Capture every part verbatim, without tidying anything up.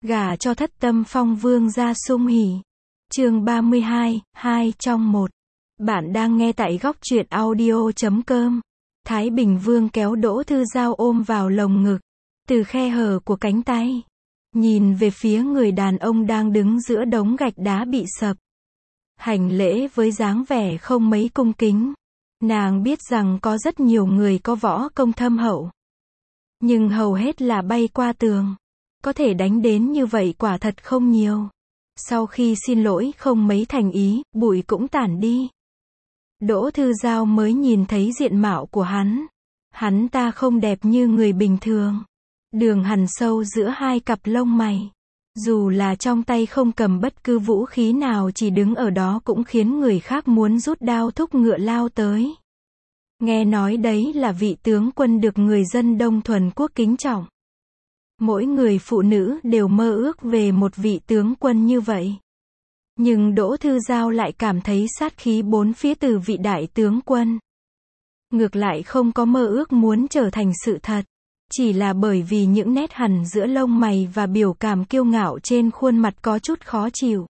Gả cho thất tâm phong vương gia sung hỉ. Chương ba mươi hai, hai trong một. Bạn đang nghe tại góc truyện audio chấm com. Thái Bình Vương kéo Đỗ Thư Giao ôm vào lồng ngực, từ khe hở của cánh tay, nhìn về phía người đàn ông đang đứng giữa đống gạch đá bị sập. Hành lễ với dáng vẻ không mấy cung kính. Nàng biết rằng có rất nhiều người có võ công thâm hậu, nhưng hầu hết là bay qua tường. Có thể đánh đến như vậy quả thật không nhiều. Sau khi xin lỗi không mấy thành ý, bụi cũng tản đi. Đỗ Thư Giao mới nhìn thấy diện mạo của hắn. Hắn ta không đẹp như người bình thường. Đường hằn sâu giữa hai cặp lông mày. Dù là trong tay không cầm bất cứ vũ khí nào, chỉ đứng ở đó cũng khiến người khác muốn rút đao thúc ngựa lao tới. Nghe nói đấy là vị tướng quân được người dân Đông Thuần Quốc kính trọng. Mỗi người phụ nữ đều mơ ước về một vị tướng quân như vậy. Nhưng Đỗ Thư Giao lại cảm thấy sát khí bốn phía từ vị đại tướng quân. Ngược lại không có mơ ước muốn trở thành sự thật. Chỉ là bởi vì những nét hằn giữa lông mày và biểu cảm kiêu ngạo trên khuôn mặt có chút khó chịu.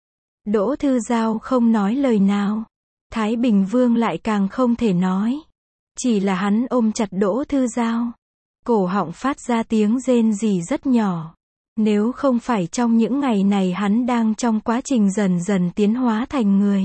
Đỗ Thư Giao không nói lời nào. Thái Bình Vương lại càng không thể nói. Chỉ là hắn ôm chặt Đỗ Thư Giao. Cổ họng phát ra tiếng rên rỉ rất nhỏ. Nếu không phải trong những ngày này hắn đang trong quá trình dần dần tiến hóa thành người.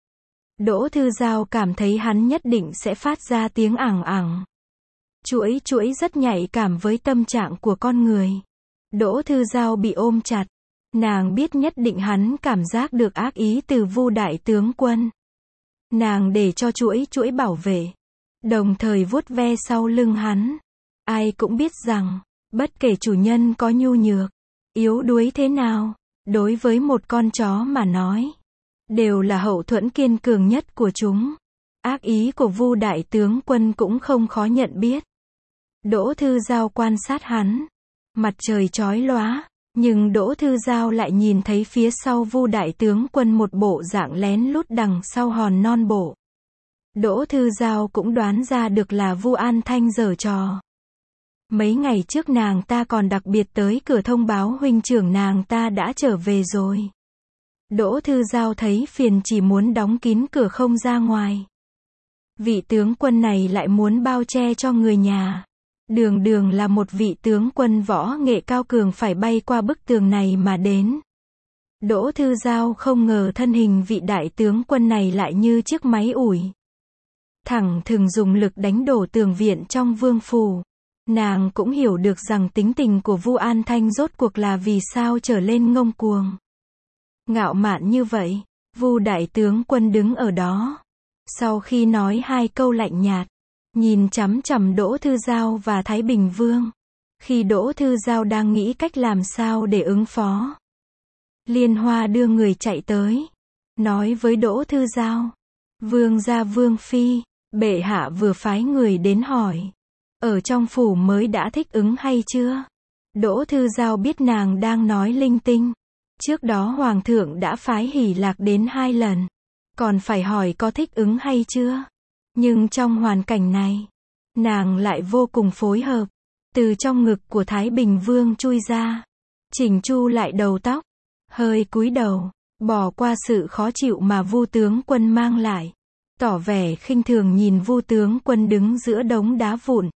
Đỗ Thư Giao cảm thấy hắn nhất định sẽ phát ra tiếng ẳng ẳng. Chuỗi chuỗi rất nhạy cảm với tâm trạng của con người. Đỗ Thư Giao bị ôm chặt. Nàng biết nhất định hắn cảm giác được ác ý từ Vu đại tướng quân. Nàng để cho chuỗi chuỗi bảo vệ. Đồng thời vuốt ve sau lưng hắn. Ai cũng biết rằng, bất kể chủ nhân có nhu nhược, yếu đuối thế nào, đối với một con chó mà nói, đều là hậu thuẫn kiên cường nhất của chúng. Ác ý của Vu đại tướng quân cũng không khó nhận biết. Đỗ Thư Giao quan sát hắn. Mặt trời chói lóa, nhưng Đỗ Thư Giao lại nhìn thấy phía sau Vu đại tướng quân một bộ dạng lén lút đằng sau hòn non bộ. Đỗ Thư Giao cũng đoán ra được là Vu An Thanh giở trò. Mấy ngày trước nàng ta còn đặc biệt tới cửa thông báo huynh trưởng nàng ta đã trở về rồi. Đỗ Thư Giao thấy phiền chỉ muốn đóng kín cửa không ra ngoài. Vị tướng quân này lại muốn bao che cho người nhà. Đường đường là một vị tướng quân võ nghệ cao cường phải bay qua bức tường này mà đến. Đỗ Thư Giao không ngờ thân hình vị đại tướng quân này lại như chiếc máy ủi. Thẳng thừng dùng lực đánh đổ tường viện trong vương phủ. Nàng cũng hiểu được rằng tính tình của Vu An Thanh rốt cuộc là vì sao trở lên ngông cuồng. Ngạo mạn như vậy, Vu đại tướng quân đứng ở đó. Sau khi nói hai câu lạnh nhạt, nhìn chằm chằm Đỗ Thư Giao và Thái Bình Vương. Khi Đỗ Thư Giao đang nghĩ cách làm sao để ứng phó, Liên Hoa đưa người chạy tới, nói với Đỗ Thư Giao. Vương gia Vương Phi, bệ hạ vừa phái người đến hỏi. Ở trong phủ mới đã thích ứng hay chưa? Đỗ Thư Giao biết nàng đang nói linh tinh. Trước đó Hoàng thượng đã phái Hỷ Lạc đến hai lần. Còn phải hỏi có thích ứng hay chưa? Nhưng trong hoàn cảnh này, nàng lại vô cùng phối hợp. Từ trong ngực của Thái Bình Vương chui ra. Chỉnh chu lại đầu tóc. Hơi cúi đầu, bỏ qua sự khó chịu mà Vu tướng quân mang lại. Tỏ vẻ khinh thường nhìn Vu tướng quân đứng giữa đống đá vụn.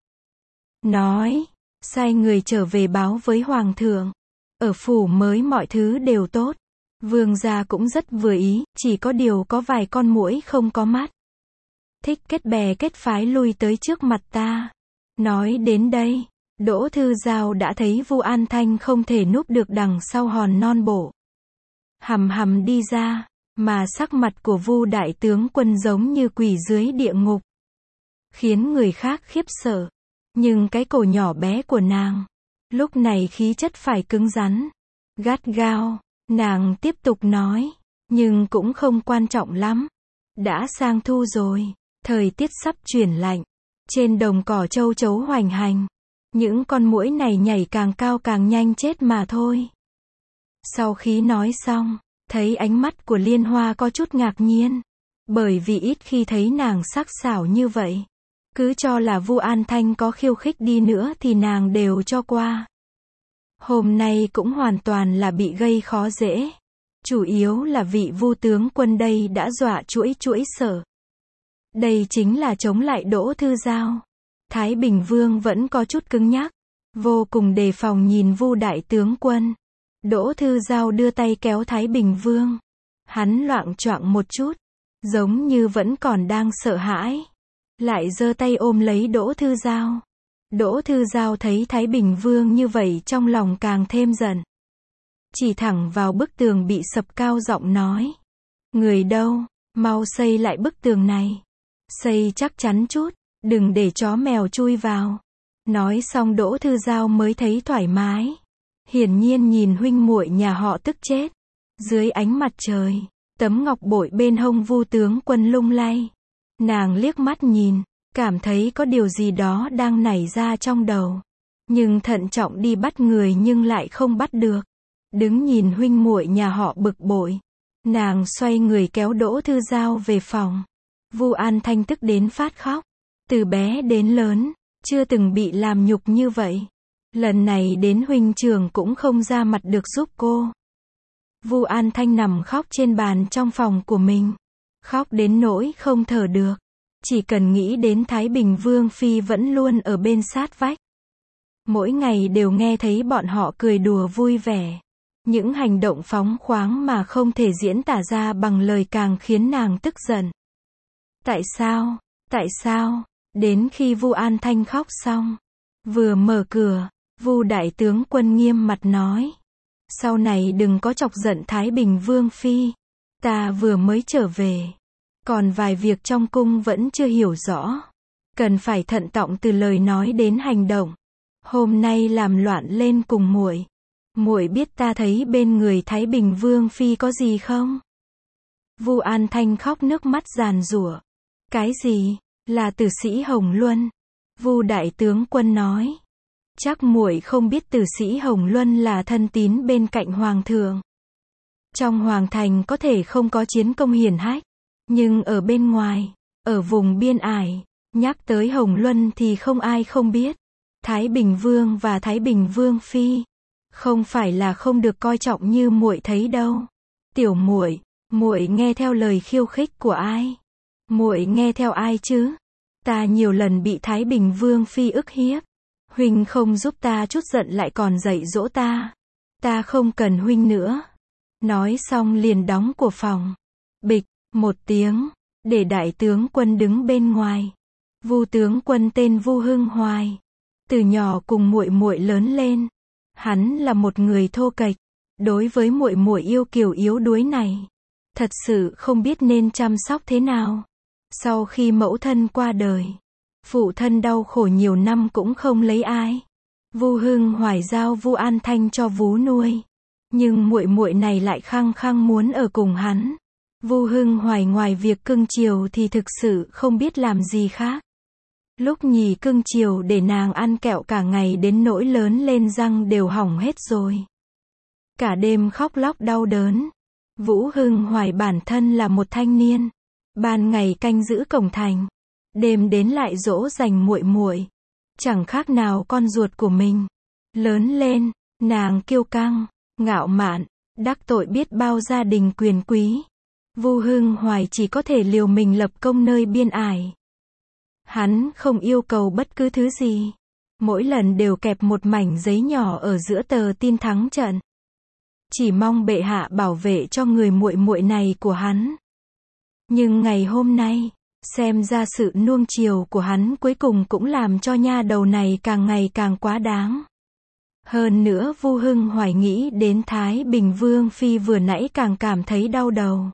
Nói, sai người trở về báo với Hoàng thượng. Ở phủ mới mọi thứ đều tốt. Vương gia cũng rất vừa ý, chỉ có điều có vài con muỗi không có mắt. Thích kết bè kết phái lui tới trước mặt ta. Nói đến đây, Đỗ Thư Giao đã thấy Vu An Thanh không thể núp được đằng sau hòn non bộ. Hầm hầm đi ra, mà sắc mặt của Vu đại tướng quân giống như quỷ dưới địa ngục. Khiến người khác khiếp sợ. Nhưng cái cổ nhỏ bé của nàng, lúc này khí chất phải cứng rắn, gắt gao. Nàng tiếp tục nói, nhưng cũng không quan trọng lắm. Đã sang thu rồi, thời tiết sắp chuyển lạnh. Trên đồng cỏ châu chấu hoành hành. Những con muỗi này nhảy càng cao càng nhanh chết mà thôi. Sau khi nói xong, thấy ánh mắt của Liên Hoa có chút ngạc nhiên. Bởi vì ít khi thấy nàng sắc sảo như vậy. Cứ cho là Vu An Thanh có khiêu khích đi nữa thì nàng đều cho qua. Hôm nay cũng hoàn toàn là bị gây khó dễ. Chủ yếu là vị Vu tướng quân đây đã dọa chuỗi chuỗi sợ. Đây chính là chống lại Đỗ Thư Giao. Thái Bình Vương vẫn có chút cứng nhắc, vô cùng đề phòng nhìn Vu đại tướng quân. Đỗ Thư Giao đưa tay kéo Thái Bình Vương. Hắn loạng choạng một chút, giống như vẫn còn đang sợ hãi. Lại giơ tay ôm lấy Đỗ Thư Giao. Đỗ Thư Giao thấy Thái Bình Vương như vậy trong lòng càng thêm giận. Chỉ thẳng vào bức tường bị sập cao giọng nói. Người đâu, mau xây lại bức tường này. Xây chắc chắn chút, đừng để chó mèo chui vào. Nói xong Đỗ Thư Giao mới thấy thoải mái. Hiển nhiên nhìn huynh muội nhà họ tức chết. Dưới ánh mặt trời, tấm ngọc bội bên hông Vu tướng quân lung lay. Nàng liếc mắt nhìn, cảm thấy có điều gì đó đang nảy ra trong đầu. Nhưng thận trọng đi bắt người nhưng lại không bắt được. Đứng nhìn huynh muội nhà họ bực bội. Nàng xoay người kéo Đỗ Thư Giao về phòng. Vu An Thanh tức đến phát khóc. Từ bé đến lớn, chưa từng bị làm nhục như vậy. Lần này đến huynh trưởng cũng không ra mặt được giúp cô. Vu An Thanh nằm khóc trên bàn trong phòng của mình. Khóc đến nỗi không thở được. Chỉ cần nghĩ đến Thái Bình Vương Phi vẫn luôn ở bên sát vách. Mỗi ngày đều nghe thấy bọn họ cười đùa vui vẻ. Những hành động phóng khoáng mà không thể diễn tả ra bằng lời càng khiến nàng tức giận. Tại sao? Tại sao? Đến khi Vu An Thanh khóc xong, vừa mở cửa, Vu đại tướng quân nghiêm mặt nói. Sau này đừng có chọc giận Thái Bình Vương Phi. Ta vừa mới trở về. Còn vài việc trong cung vẫn chưa hiểu rõ. Cần phải thận trọng từ lời nói đến hành động. Hôm nay làm loạn lên cùng muội. Muội biết ta thấy bên người Thái Bình Vương Phi có gì không? Vu An Thanh khóc nước mắt giàn giụa. Cái gì? Là tử sĩ Hồng Luân. Vu đại tướng quân nói. Chắc muội không biết tử sĩ Hồng Luân là thân tín bên cạnh hoàng thượng. Trong hoàng thành có thể không có chiến công hiển hách, nhưng ở bên ngoài, ở vùng biên ải, nhắc tới Hồng Luân thì không ai không biết. Thái Bình Vương và Thái Bình Vương Phi, không phải là không được coi trọng như muội thấy đâu. Tiểu muội, muội nghe theo lời khiêu khích của ai? Muội nghe theo ai chứ? Ta nhiều lần bị Thái Bình Vương Phi ức hiếp. Huynh không giúp ta chút giận lại còn dạy dỗ ta. Ta không cần huynh nữa. Nói xong liền đóng cửa phòng. Bịch, một tiếng, để đại tướng quân đứng bên ngoài. Vu tướng quân tên Vu Hưng Hoài. Từ nhỏ cùng muội muội lớn lên. Hắn là một người thô kệch. Đối với muội muội yêu kiều yếu đuối này, thật sự không biết nên chăm sóc thế nào. Sau khi mẫu thân qua đời, phụ thân đau khổ nhiều năm cũng không lấy ai. Vu Hưng Hoài giao Vu An Thanh cho vú nuôi, nhưng muội muội này lại khăng khăng muốn ở cùng hắn. Vu Hưng Hoài ngoài việc cưng chiều thì thực sự không biết làm gì khác. Lúc nhì cưng chiều để nàng ăn kẹo cả ngày đến nỗi lớn lên răng đều hỏng hết rồi. Cả đêm khóc lóc đau đớn. Vũ Hưng Hoài bản thân là một thanh niên, ban ngày canh giữ cổng thành, đêm đến lại dỗ dành muội muội, chẳng khác nào con ruột của mình. Lớn lên, nàng kiêu căng, ngạo mạn, đắc tội biết bao gia đình quyền quý. Vu Hưng Hoài chỉ có thể liều mình lập công nơi biên ải. Hắn không yêu cầu bất cứ thứ gì, mỗi lần đều kẹp một mảnh giấy nhỏ ở giữa tờ tin thắng trận. Chỉ mong bệ hạ bảo vệ cho người muội muội này của hắn. Nhưng ngày hôm nay, xem ra sự nuông chiều của hắn cuối cùng cũng làm cho nha đầu này càng ngày càng quá đáng. Hơn nữa Vu Hưng Hoài nghĩ đến Thái Bình Vương Phi vừa nãy càng cảm thấy đau đầu.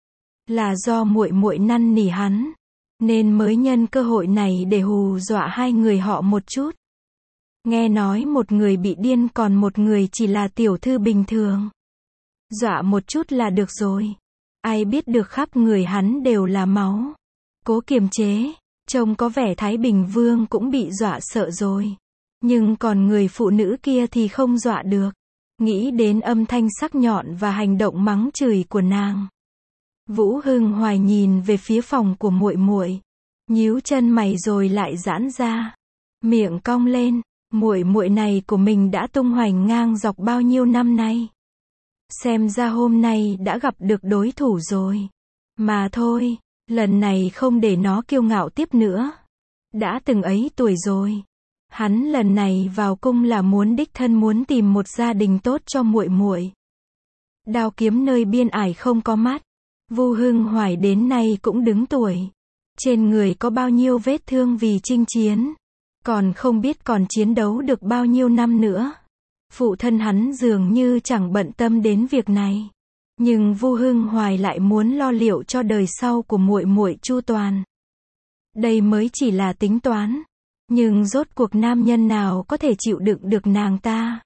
Là do muội muội năn nỉ hắn, nên mới nhân cơ hội này để hù dọa hai người họ một chút. Nghe nói một người bị điên còn một người chỉ là tiểu thư bình thường. Dọa một chút là được rồi. Ai biết được khắp người hắn đều là máu. Cố kiềm chế, trông có vẻ Thái Bình Vương cũng bị dọa sợ rồi. Nhưng còn người phụ nữ kia thì không dọa được. Nghĩ đến âm thanh sắc nhọn và hành động mắng chửi của nàng, Vũ Hưng Hoài nhìn về phía phòng của muội muội, nhíu chân mày rồi lại giãn ra, miệng cong lên, Muội muội này của mình đã tung hoành ngang dọc bao nhiêu năm nay. Xem ra hôm nay đã gặp được đối thủ rồi. Mà thôi, lần này không để nó kiêu ngạo tiếp nữa. Đã từng ấy tuổi rồi. Hắn lần này vào cung là muốn đích thân muốn tìm một gia đình tốt cho muội muội. Đao kiếm nơi biên ải không có mắt. Vu Hưng Hoài đến nay cũng đứng tuổi. Trên người có bao nhiêu vết thương vì chinh chiến. Còn không biết còn chiến đấu được bao nhiêu năm nữa. Phụ thân hắn dường như chẳng bận tâm đến việc này. Nhưng Vu Hưng Hoài lại muốn lo liệu cho đời sau của muội muội chu toàn. Đây mới chỉ là tính toán. Nhưng rốt cuộc nam nhân nào có thể chịu đựng được nàng ta.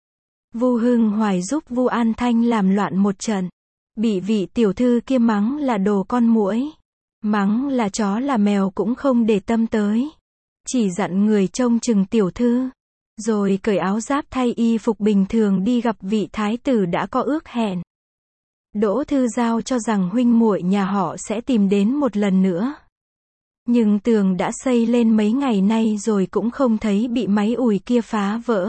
Vu Hưng Hoài giúp Vu An Thanh làm loạn một trận. Bị vị tiểu thư kia mắng là đồ con muỗi. Mắng là chó là mèo cũng không để tâm tới. Chỉ dặn người trông chừng tiểu thư. Rồi cởi áo giáp thay y phục bình thường đi gặp vị thái tử đã có ước hẹn. Đỗ Thư Giao cho rằng huynh muội nhà họ sẽ tìm đến một lần nữa. Nhưng tường đã xây lên mấy ngày nay rồi cũng không thấy bị máy ủi kia phá vỡ.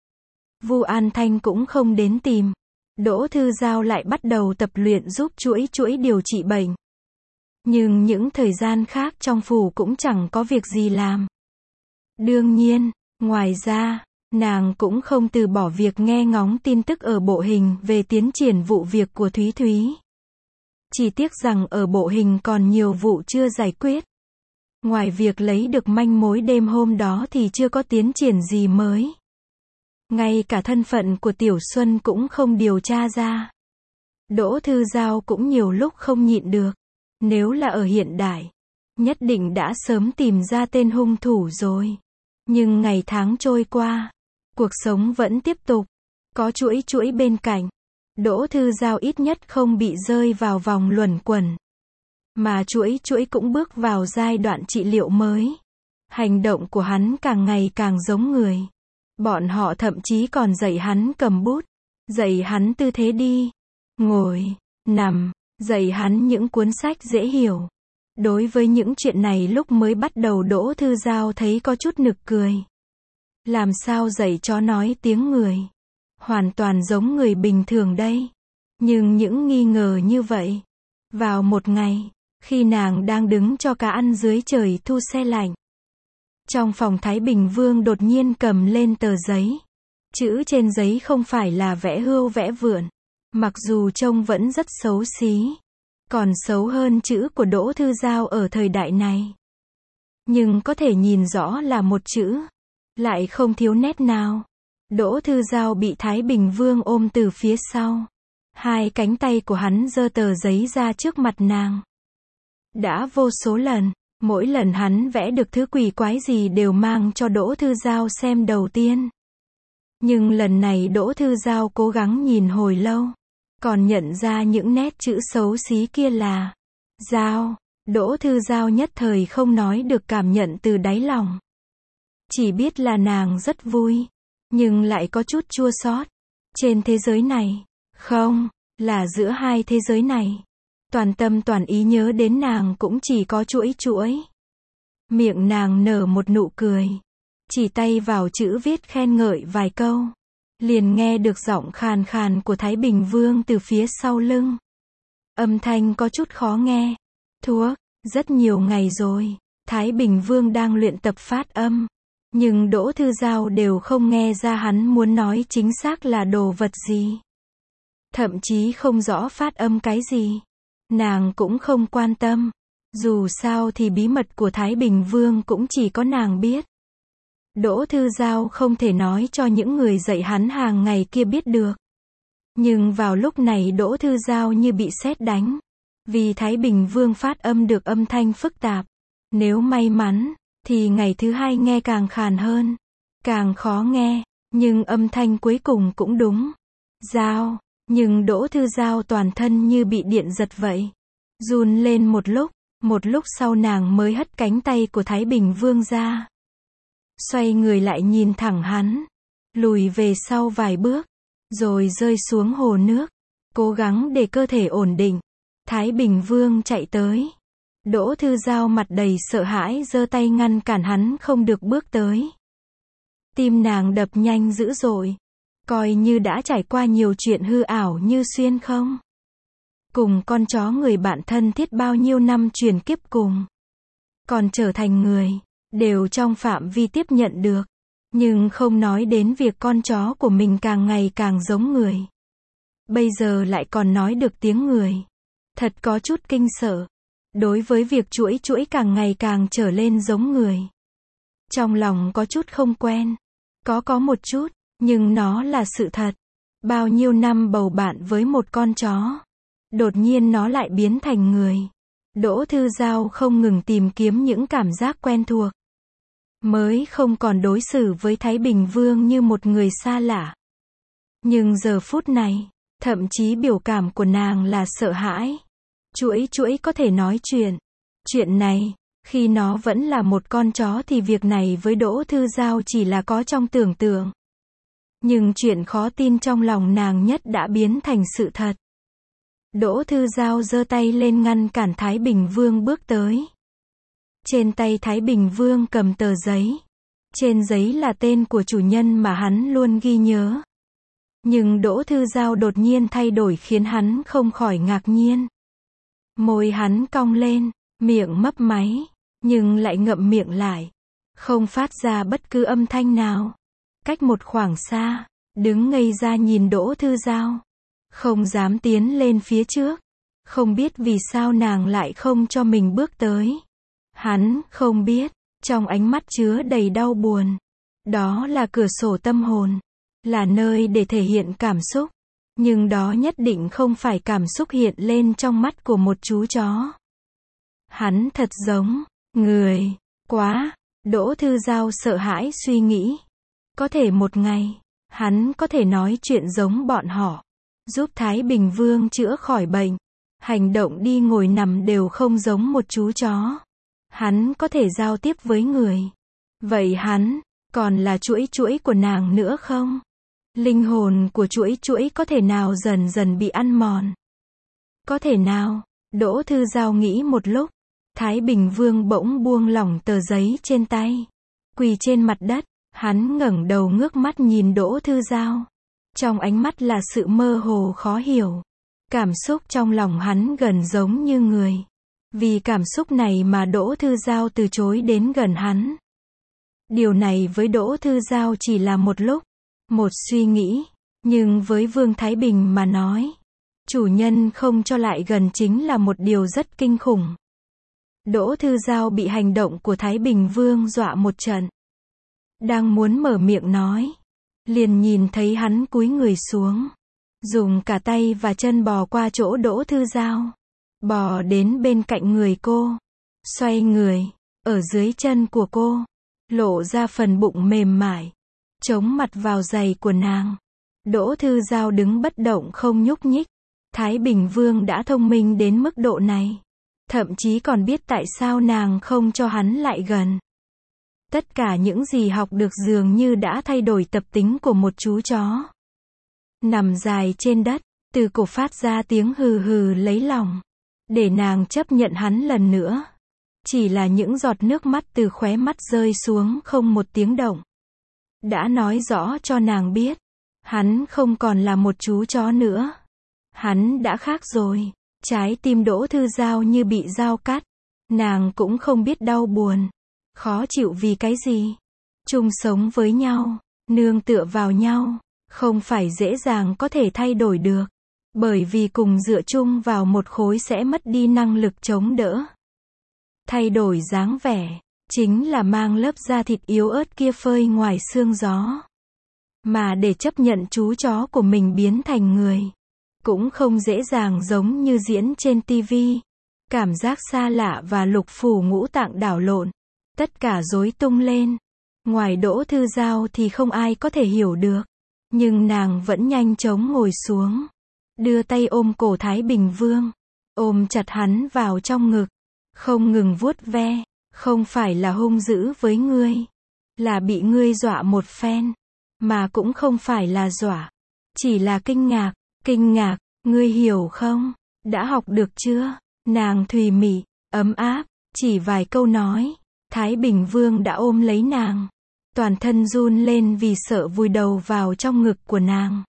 Vu An Thanh cũng không đến tìm. Đỗ Thư Giao lại bắt đầu tập luyện giúp chuỗi chuỗi điều trị bệnh. Nhưng những thời gian khác trong phủ cũng chẳng có việc gì làm. Đương nhiên, ngoài ra, nàng cũng không từ bỏ việc nghe ngóng tin tức ở bộ hình về tiến triển vụ việc của Thúy Thúy. Chỉ tiếc rằng ở bộ hình còn nhiều vụ chưa giải quyết. Ngoài việc lấy được manh mối đêm hôm đó thì chưa có tiến triển gì mới. Ngay cả thân phận của Tiểu Xuân cũng không điều tra ra. Đỗ Thư Giao cũng nhiều lúc không nhịn được. Nếu là ở hiện đại, nhất định đã sớm tìm ra tên hung thủ rồi. Nhưng ngày tháng trôi qua, cuộc sống vẫn tiếp tục. Có chuỗi chuỗi bên cạnh. Đỗ Thư Giao ít nhất không bị rơi vào vòng luẩn quẩn. Mà chuỗi chuỗi cũng bước vào giai đoạn trị liệu mới. Hành động của hắn càng ngày càng giống người. Bọn họ thậm chí còn dạy hắn cầm bút. Dạy hắn tư thế đi. Ngồi. Nằm. Dạy hắn những cuốn sách dễ hiểu. Đối với những chuyện này lúc mới bắt đầu Đỗ Thư Giao thấy có chút nực cười. Làm sao dạy chó nói tiếng người? Hoàn toàn giống người bình thường đây. Nhưng những nghi ngờ như vậy. Vào một ngày, khi nàng đang đứng cho cá ăn dưới trời thu se lạnh. Trong phòng Thái Bình Vương đột nhiên cầm lên tờ giấy. Chữ trên giấy không phải là vẽ hươu vẽ vượn. Mặc dù trông vẫn rất xấu xí. Còn xấu hơn chữ của Đỗ Thư Giao ở thời đại này. Nhưng có thể nhìn rõ là một chữ. Lại không thiếu nét nào. Đỗ Thư Giao bị Thái Bình Vương ôm từ phía sau. Hai cánh tay của hắn giơ tờ giấy ra trước mặt nàng. Đã vô số lần, mỗi lần hắn vẽ được thứ quỷ quái gì đều mang cho Đỗ Thư Giao xem đầu tiên. Nhưng lần này Đỗ Thư Giao cố gắng nhìn hồi lâu. Còn nhận ra những nét chữ xấu xí kia là Giao. Đỗ Thư Giao nhất thời không nói được cảm nhận từ đáy lòng. Chỉ biết là nàng rất vui. Nhưng lại có chút chua xót. Trên thế giới này. Không, là giữa hai thế giới này. Toàn tâm toàn ý nhớ đến nàng cũng chỉ có chuỗi chuỗi. Miệng nàng nở một nụ cười. Chỉ tay vào chữ viết khen ngợi vài câu. Liền nghe được giọng khàn khàn của Thái Bình Vương từ phía sau lưng. Âm thanh có chút khó nghe. Thuốc, rất nhiều ngày rồi. Thái Bình Vương đang luyện tập phát âm. Nhưng Đỗ Thư Giao đều không nghe ra hắn muốn nói chính xác là đồ vật gì. Thậm chí không rõ phát âm cái gì. Nàng cũng không quan tâm. Dù sao thì bí mật của Thái Bình Vương cũng chỉ có nàng biết. Đỗ Thư Giao không thể nói cho những người dạy hắn hàng ngày kia biết được. Nhưng vào lúc này Đỗ Thư Giao như bị sét đánh. Vì Thái Bình Vương phát âm được âm thanh phức tạp. Nếu may mắn, thì ngày thứ hai nghe càng khàn hơn. Càng khó nghe, nhưng âm thanh cuối cùng cũng đúng. Giao, nhưng Đỗ Thư Giao toàn thân như bị điện giật vậy. Run lên một lúc, một lúc sau nàng mới hất cánh tay của Thái Bình Vương ra. Xoay người lại nhìn thẳng hắn. Lùi về sau vài bước. Rồi rơi xuống hồ nước. Cố gắng để cơ thể ổn định. Thái Bình Vương chạy tới. Đỗ Thư Giao mặt đầy sợ hãi giơ tay ngăn cản hắn không được bước tới. Tim nàng đập nhanh dữ dội. Coi như đã trải qua nhiều chuyện hư ảo như xuyên không. Cùng con chó người bạn thân thiết bao nhiêu năm truyền kiếp cùng. Còn trở thành người. Đều trong phạm vi tiếp nhận được. Nhưng không nói đến việc con chó của mình càng ngày càng giống người. Bây giờ lại còn nói được tiếng người. Thật có chút kinh sợ. Đối với việc chuỗi chuỗi càng ngày càng trở lên giống người. Trong lòng có chút không quen. Có có một chút, nhưng nó là sự thật. Bao nhiêu năm bầu bạn với một con chó. Đột nhiên nó lại biến thành người. Đỗ Thư Giao không ngừng tìm kiếm những cảm giác quen thuộc. Mới không còn đối xử với Thái Bình Vương như một người xa lạ. Nhưng giờ phút này, thậm chí biểu cảm của nàng là sợ hãi. Chuỗi chuỗi có thể nói chuyện. Chuyện này, khi nó vẫn là một con chó thì việc này với Đỗ Thư Giao chỉ là có trong tưởng tượng. Nhưng chuyện khó tin trong lòng nàng nhất đã biến thành sự thật. Đỗ Thư Giao giơ tay lên ngăn cản Thái Bình Vương bước tới. Trên tay Thái Bình Vương cầm tờ giấy. Trên giấy là tên của chủ nhân mà hắn luôn ghi nhớ. Nhưng Đỗ Thư Giao đột nhiên thay đổi khiến hắn không khỏi ngạc nhiên. Môi hắn cong lên, miệng mấp máy, nhưng lại ngậm miệng lại. Không phát ra bất cứ âm thanh nào. Cách một khoảng xa, đứng ngây ra nhìn Đỗ Thư Giao. Không dám tiến lên phía trước. Không biết vì sao nàng lại không cho mình bước tới. Hắn không biết, trong ánh mắt chứa đầy đau buồn. Đó là cửa sổ tâm hồn. Là nơi để thể hiện cảm xúc. Nhưng đó nhất định không phải cảm xúc hiện lên trong mắt của một chú chó. Hắn thật giống người. Quá. Đỗ Thư Giao sợ hãi suy nghĩ. Có thể một ngày, hắn có thể nói chuyện giống bọn họ. Giúp Thái Bình Vương chữa khỏi bệnh. Hành động đi ngồi nằm đều không giống một chú chó. Hắn có thể giao tiếp với người. Vậy hắn, còn là chuỗi chuỗi của nàng nữa không? Linh hồn của chuỗi chuỗi có thể nào dần dần bị ăn mòn? Có thể nào? Đỗ Thư Giao nghĩ một lúc. Thái Bình Vương bỗng buông lỏng tờ giấy trên tay. Quỳ trên mặt đất. Hắn ngẩng đầu ngước mắt nhìn Đỗ Thư Giao. Trong ánh mắt là sự mơ hồ khó hiểu. Cảm xúc trong lòng hắn gần giống như người. Vì cảm xúc này mà Đỗ Thư Giao từ chối đến gần hắn. Điều này với Đỗ Thư Giao chỉ là một lúc, một suy nghĩ. Nhưng với Vương Thái Bình mà nói, chủ nhân không cho lại gần chính là một điều rất kinh khủng. Đỗ Thư Giao bị hành động của Thái Bình Vương dọa một trận. Đang muốn mở miệng nói, liền nhìn thấy hắn cúi người xuống. Dùng cả tay và chân bò qua chỗ Đỗ Thư Giao. Bò đến bên cạnh người cô. Xoay người. Ở dưới chân của cô. Lộ ra phần bụng mềm mại. Chống mặt vào giày của nàng. Đỗ Thư Giao đứng bất động không nhúc nhích. Thái Bình Vương đã thông minh đến mức độ này. Thậm chí còn biết tại sao nàng không cho hắn lại gần. Tất cả những gì học được dường như đã thay đổi tập tính của một chú chó. Nằm dài trên đất, từ cổ phát ra tiếng hừ hừ lấy lòng. Để nàng chấp nhận hắn lần nữa. Chỉ là những giọt nước mắt từ khóe mắt rơi xuống không một tiếng động. Đã nói rõ cho nàng biết. Hắn không còn là một chú chó nữa. Hắn đã khác rồi. Trái tim Đỗ Thư Giao như bị dao cắt. Nàng cũng không biết đau buồn. Khó chịu vì cái gì. Chung sống với nhau. Nương tựa vào nhau. Không phải dễ dàng có thể thay đổi được. Bởi vì cùng dựa chung vào một khối sẽ mất đi năng lực chống đỡ. Thay đổi dáng vẻ. Chính là mang lớp da thịt yếu ớt kia phơi ngoài sương gió. Mà để chấp nhận chú chó của mình biến thành người. Cũng không dễ dàng giống như diễn trên tivi. Cảm giác xa lạ và lục phủ ngũ tạng đảo lộn. Tất cả rối tung lên. Ngoài Đỗ Thư Giao thì không ai có thể hiểu được. Nhưng nàng vẫn nhanh chóng ngồi xuống. Đưa tay ôm cổ Thái Bình Vương. Ôm chặt hắn vào trong ngực. Không ngừng vuốt ve. Không phải là hung dữ với ngươi. Là bị ngươi dọa một phen. Mà cũng không phải là dọa. Chỉ là kinh ngạc. Kinh ngạc. Ngươi hiểu không? Đã học được chưa? Nàng thùy mị. Ấm áp. Chỉ vài câu nói. Thái Bình Vương đã ôm lấy nàng. toàn thân run lên vì sợ vùi đầu vào trong ngực của nàng.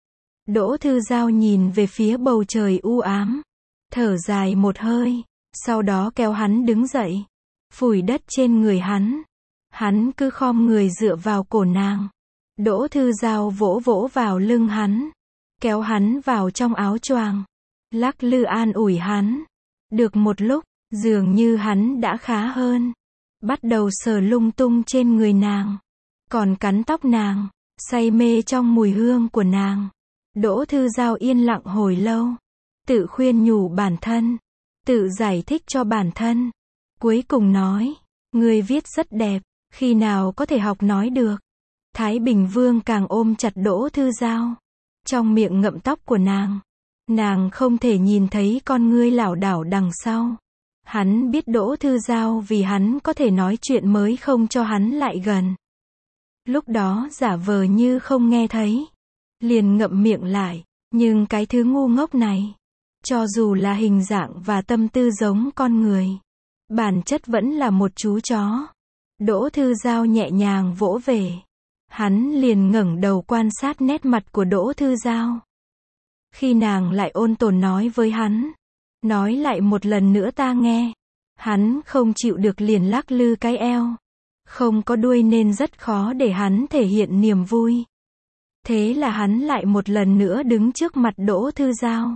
Đỗ Thư Giao nhìn về phía bầu trời u ám, thở dài một hơi, sau đó kéo hắn đứng dậy, phủi đất trên người hắn. Hắn cứ khom người dựa vào cổ nàng. Đỗ Thư Giao vỗ vỗ vào lưng hắn, kéo hắn vào trong áo choàng, lắc lư an ủi hắn. Được một lúc, dường như hắn đã khá hơn, bắt đầu sờ lung tung trên người nàng, còn cắn tóc nàng, say mê trong mùi hương của nàng. Đỗ Thư Giao yên lặng hồi lâu, tự khuyên nhủ bản thân, tự giải thích cho bản thân. Cuối cùng nói, ngươi viết rất đẹp, khi nào có thể học nói được. Thái Bình Vương càng ôm chặt Đỗ Thư Giao, trong miệng ngậm tóc của nàng. Nàng không thể nhìn thấy con ngươi lảo đảo đằng sau. Hắn biết Đỗ Thư Giao vì hắn có thể nói chuyện mới không cho hắn lại gần. Lúc đó giả vờ như không nghe thấy, liền ngậm miệng lại. Nhưng cái thứ ngu ngốc này, cho dù là hình dạng và tâm tư giống con người, bản chất vẫn là một chú chó. Đỗ Thư Giao nhẹ nhàng vỗ về. Hắn liền ngẩng đầu quan sát nét mặt của Đỗ Thư Giao. Khi nàng lại ôn tồn nói với hắn, nói lại một lần nữa ta nghe. Hắn không chịu được liền lắc lư cái eo. Không có đuôi nên rất khó để hắn thể hiện niềm vui. Thế là hắn lại một lần nữa đứng trước mặt Đỗ Thư Giao,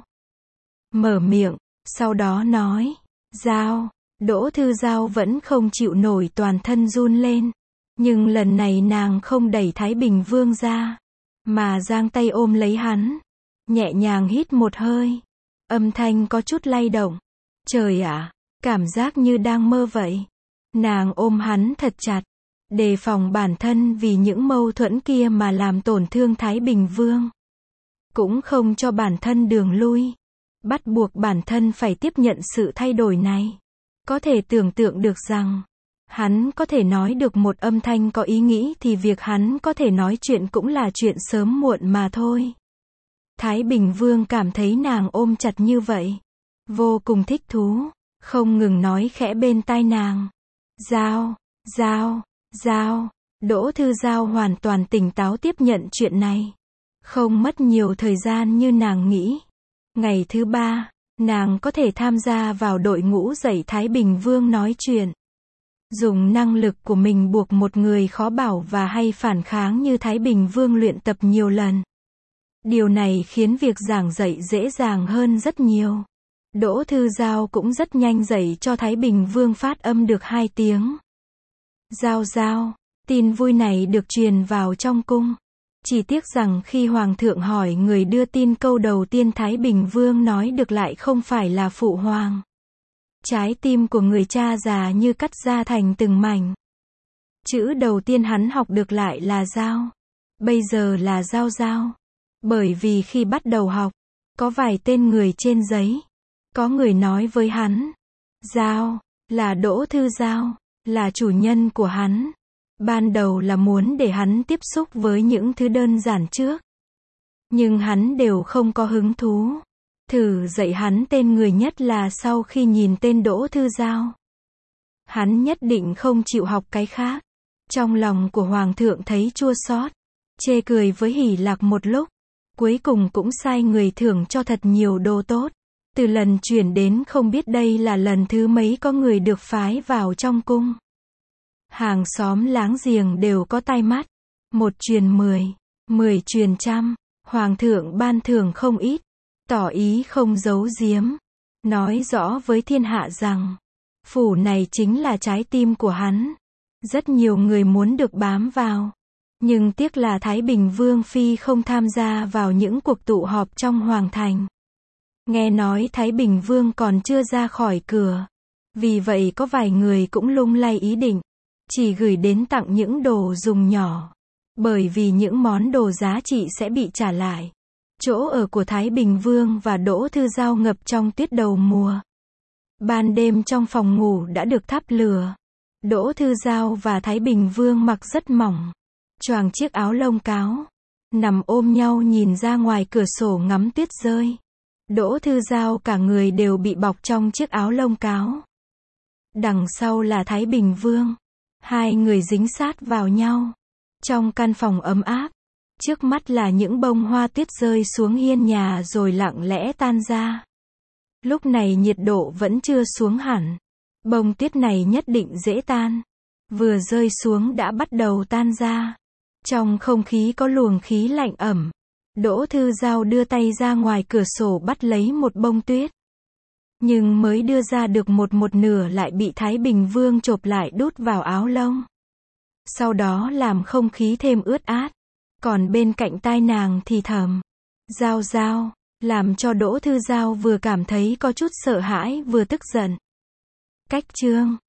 mở miệng, sau đó nói, Giao. Đỗ Thư Giao vẫn không chịu nổi, toàn thân run lên. Nhưng lần này nàng không đẩy Thái Bình Vương ra, mà giang tay ôm lấy hắn, nhẹ nhàng hít một hơi. Âm thanh có chút lay động. Trời ạ, cảm giác như đang mơ vậy. Nàng ôm hắn thật chặt, đề phòng bản thân vì những mâu thuẫn kia mà làm tổn thương Thái Bình Vương. Cũng không cho bản thân đường lui, bắt buộc bản thân phải tiếp nhận sự thay đổi này. Có thể tưởng tượng được rằng, hắn có thể nói được một âm thanh có ý nghĩ thì việc hắn có thể nói chuyện cũng là chuyện sớm muộn mà thôi. Thái Bình Vương cảm thấy nàng ôm chặt như vậy, vô cùng thích thú, không ngừng nói khẽ bên tai nàng. Giao, Giao, Giao. Đỗ Thư Giao hoàn toàn tỉnh táo tiếp nhận chuyện này. Không mất nhiều thời gian như nàng nghĩ. Ngày thứ ba, nàng có thể tham gia vào đội ngũ dạy Thái Bình Vương nói chuyện. Dùng năng lực của mình buộc một người khó bảo và hay phản kháng như Thái Bình Vương luyện tập nhiều lần. Điều này khiến việc giảng dạy dễ dàng hơn rất nhiều. Đỗ Thư Giao cũng rất nhanh dạy cho Thái Bình Vương phát âm được hai tiếng. Giao giao, tin vui này được truyền vào trong cung. Chỉ tiếc rằng khi Hoàng thượng hỏi người đưa tin câu đầu tiên Thái Bình Vương nói được lại không phải là Phụ Hoàng. Trái tim của người cha già như cắt ra thành từng mảnh. Chữ đầu tiên hắn học được lại là giao. Bây giờ là giao giao. Bởi vì khi bắt đầu học, có vài tên người trên giấy. Có người nói với hắn, Giao, là Đỗ Thư Giao, là chủ nhân của hắn. Ban đầu là muốn để hắn tiếp xúc với những thứ đơn giản trước. Nhưng hắn đều không có hứng thú. Thử dạy hắn tên người nhất là sau khi nhìn tên Đỗ Thư Giao. Hắn nhất định không chịu học cái khác. Trong lòng của Hoàng thượng thấy chua xót, chê cười với Hỷ Lạc một lúc. Cuối cùng cũng sai người thưởng cho thật nhiều đồ tốt. Từ lần chuyển đến không biết đây là lần thứ mấy có người được phái vào trong cung. Hàng xóm láng giềng đều có tai mắt. Một truyền mười, mười truyền trăm. Hoàng thượng ban thưởng không ít, tỏ ý không giấu giếm. Nói rõ với thiên hạ rằng, phủ này chính là trái tim của hắn. Rất nhiều người muốn được bám vào. Nhưng tiếc là Thái Bình Vương Phi không tham gia vào những cuộc tụ họp trong Hoàng thành. Nghe nói Thái Bình Vương còn chưa ra khỏi cửa. Vì vậy có vài người cũng lung lay ý định. Chỉ gửi đến tặng những đồ dùng nhỏ. Bởi vì những món đồ giá trị sẽ bị trả lại. Chỗ ở của Thái Bình Vương và Đỗ Thư Giao ngập trong tuyết đầu mùa. Ban đêm trong phòng ngủ đã được thắp lửa. Đỗ Thư Giao và Thái Bình Vương mặc rất mỏng. Choàng chiếc áo lông cáo. Nằm ôm nhau nhìn ra ngoài cửa sổ ngắm tuyết rơi. Đỗ Thư Giao cả người đều bị bọc trong chiếc áo lông cáo. Đằng sau là Thái Bình Vương. Hai người dính sát vào nhau. Trong căn phòng ấm áp, trước mắt là những bông hoa tuyết rơi xuống hiên nhà rồi lặng lẽ tan ra. Lúc này nhiệt độ vẫn chưa xuống hẳn. Bông tuyết này nhất định dễ tan. Vừa rơi xuống đã bắt đầu tan ra. Trong không khí có luồng khí lạnh ẩm. Đỗ Thư Giao đưa tay ra ngoài cửa sổ bắt lấy một bông tuyết. Nhưng mới đưa ra được một một nửa lại bị Thái Bình Vương chộp lại đút vào áo lông. Sau đó làm không khí thêm ướt át. Còn bên cạnh tai nàng thì thầm. Giao Giao, làm cho Đỗ Thư Giao vừa cảm thấy có chút sợ hãi vừa tức giận. Cách chương